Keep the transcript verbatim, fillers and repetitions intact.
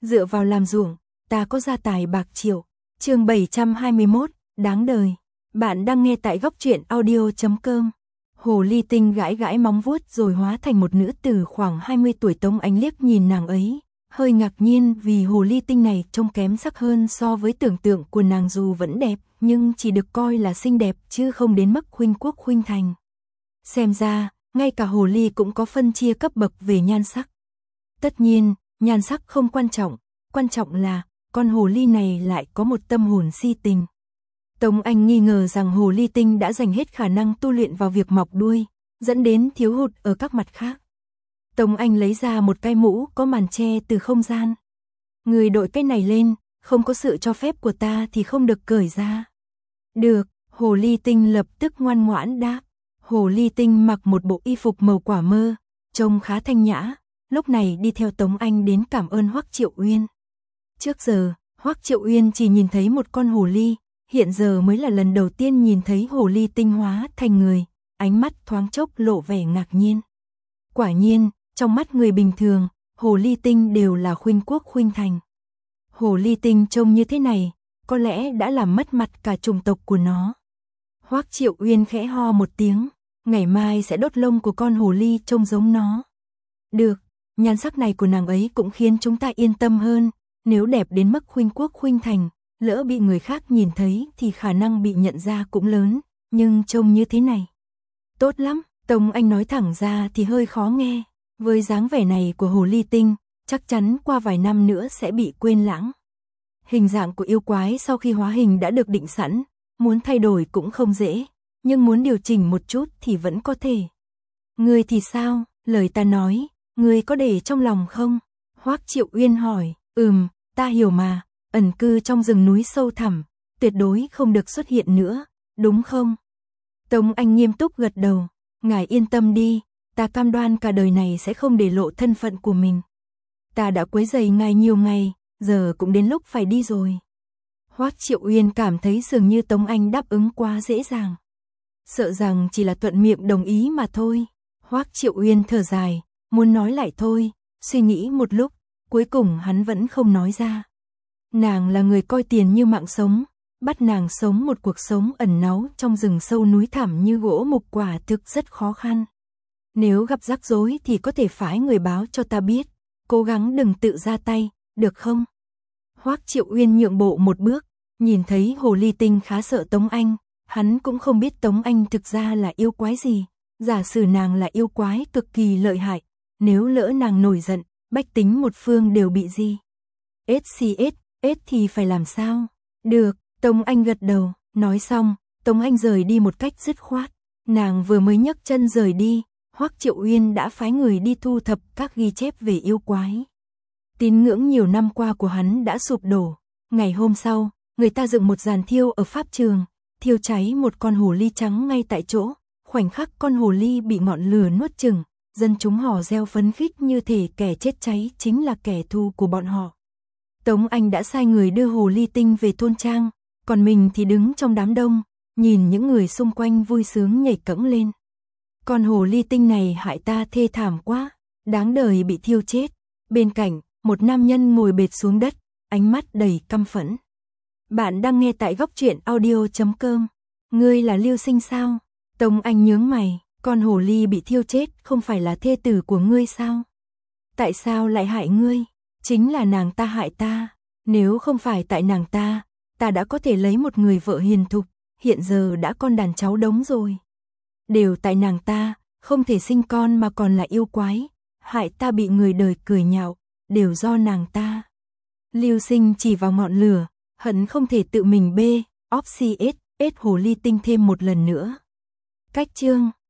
dựa vào làm ruộng, ta có gia tài bạc triệu. Chương bảy trăm hai mươi mốt, đáng đời. Bạn đang nghe tại góc truyện audio chấm com. Hồ ly tinh gãi gãi móng vuốt rồi hóa thành một nữ tử khoảng hai mươi tuổi. Tống Anh liếc nhìn nàng ấy, hơi ngạc nhiên vì hồ ly tinh này trông kém sắc hơn so với tưởng tượng của nàng, dù vẫn đẹp, nhưng chỉ được coi là xinh đẹp chứ không đến mức khuynh quốc khuynh thành. Xem ra, ngay cả hồ ly cũng có phân chia cấp bậc về nhan sắc. Tất nhiên, nhan sắc không quan trọng, quan trọng là con hồ ly này lại có một tâm hồn si tình. Tống Anh nghi ngờ rằng hồ ly tinh đã dành hết khả năng tu luyện vào việc mọc đuôi, dẫn đến thiếu hụt ở các mặt khác. Tống Anh lấy ra một cái mũ có màn che từ không gian. Người đội cái này lên, không có sự cho phép của ta thì không được cởi ra. Được, hồ ly tinh lập tức ngoan ngoãn đáp. Hồ ly tinh mặc một bộ y phục màu quả mơ, trông khá thanh nhã, lúc này đi theo Tống Anh đến cảm ơn Hoắc Triệu Uyên. Trước giờ, Hoắc Triệu Uyên chỉ nhìn thấy một con hồ ly, hiện giờ mới là lần đầu tiên nhìn thấy hồ ly tinh hóa thành người, ánh mắt thoáng chốc lộ vẻ ngạc nhiên. Quả nhiên, trong mắt người bình thường, hồ ly tinh đều là khuynh quốc khuynh thành. Hồ ly tinh trông như thế này, có lẽ đã làm mất mặt cả chủng tộc của nó. Hoắc Triệu Uyên khẽ ho một tiếng, ngày mai sẽ đốt lông của con hồ ly trông giống nó. Được, nhan sắc này của nàng ấy cũng khiến chúng ta yên tâm hơn, nếu đẹp đến mức khuynh quốc khuynh thành, lỡ bị người khác nhìn thấy thì khả năng bị nhận ra cũng lớn, nhưng trông như thế này. Tốt lắm, Tống Anh nói thẳng ra thì hơi khó nghe, với dáng vẻ này của hồ ly tinh, chắc chắn qua vài năm nữa sẽ bị quên lãng. Hình dạng của yêu quái sau khi hóa hình đã được định sẵn, muốn thay đổi cũng không dễ, nhưng muốn điều chỉnh một chút thì vẫn có thể. Ngươi thì sao, lời ta nói, ngươi có để trong lòng không? Hoắc Triệu Uyên hỏi. Ừm, ta hiểu mà, ẩn cư trong rừng núi sâu thẳm, tuyệt đối không được xuất hiện nữa, đúng không? Tống Anh nghiêm túc gật đầu, ngài yên tâm đi, ta cam đoan cả đời này sẽ không để lộ thân phận của mình. Ta đã quấy rầy ngài nhiều ngày, giờ cũng đến lúc phải đi rồi. Hoắc Triệu Uyên cảm thấy dường như Tống Anh đáp ứng quá dễ dàng. Sợ rằng chỉ là thuận miệng đồng ý mà thôi. Hoắc Triệu Uyên thở dài, muốn nói lại thôi, suy nghĩ một lúc, cuối cùng hắn vẫn không nói ra. Nàng là người coi tiền như mạng sống, bắt nàng sống một cuộc sống ẩn náu trong rừng sâu núi thẳm như gỗ mục quả thực rất khó khăn. Nếu gặp rắc rối thì có thể phái người báo cho ta biết, cố gắng đừng tự ra tay, được không? Hoắc Triệu Uyên nhượng bộ một bước, nhìn thấy hồ ly tinh khá sợ Tống Anh, hắn cũng không biết Tống Anh thực ra là yêu quái gì, giả sử nàng là yêu quái cực kỳ lợi hại, nếu lỡ nàng nổi giận, bách tính một phương đều bị gì. ét xê ét, ét thì phải làm sao? Được, Tống Anh gật đầu, nói xong, Tống Anh rời đi một cách dứt khoát. Nàng vừa mới nhấc chân rời đi, Hoắc Triệu Uyên đã phái người đi thu thập các ghi chép về yêu quái. Tín ngưỡng nhiều năm qua của hắn đã sụp đổ. Ngày hôm sau, người ta dựng một giàn thiêu ở pháp trường, thiêu cháy một con hồ ly trắng ngay tại chỗ. Khoảnh khắc con hồ ly bị ngọn lửa nuốt chửng, dân chúng hò reo phấn khích như thể kẻ chết cháy chính là kẻ thù của bọn họ. Tống Anh đã sai người đưa hồ ly tinh về thôn trang, còn mình thì đứng trong đám đông, nhìn những người xung quanh vui sướng nhảy cẫng lên. Con hồ ly tinh này hại ta thê thảm quá, đáng đời bị thiêu chết. Bên cạnh, một nam nhân ngồi bệt xuống đất, ánh mắt đầy căm phẫn. Bạn đang nghe tại góc truyện audio chấm com. Ngươi là Lưu Sinh sao? Tống Anh nhướng mày, con hồ ly bị thiêu chết không phải là thê tử của ngươi sao? Tại sao lại hại ngươi? Chính là nàng ta hại ta. Nếu không phải tại nàng ta, ta đã có thể lấy một người vợ hiền thục, hiện giờ đã con đàn cháu đống rồi. Đều tại nàng ta, không thể sinh con mà còn là yêu quái, hại ta bị người đời cười nhạo, đều do nàng ta. Lưu Sinh chỉ vào ngọn lửa, hận không thể tự mình bê, óp xê ét, ét hồ ly tinh thêm một lần nữa. Cách chương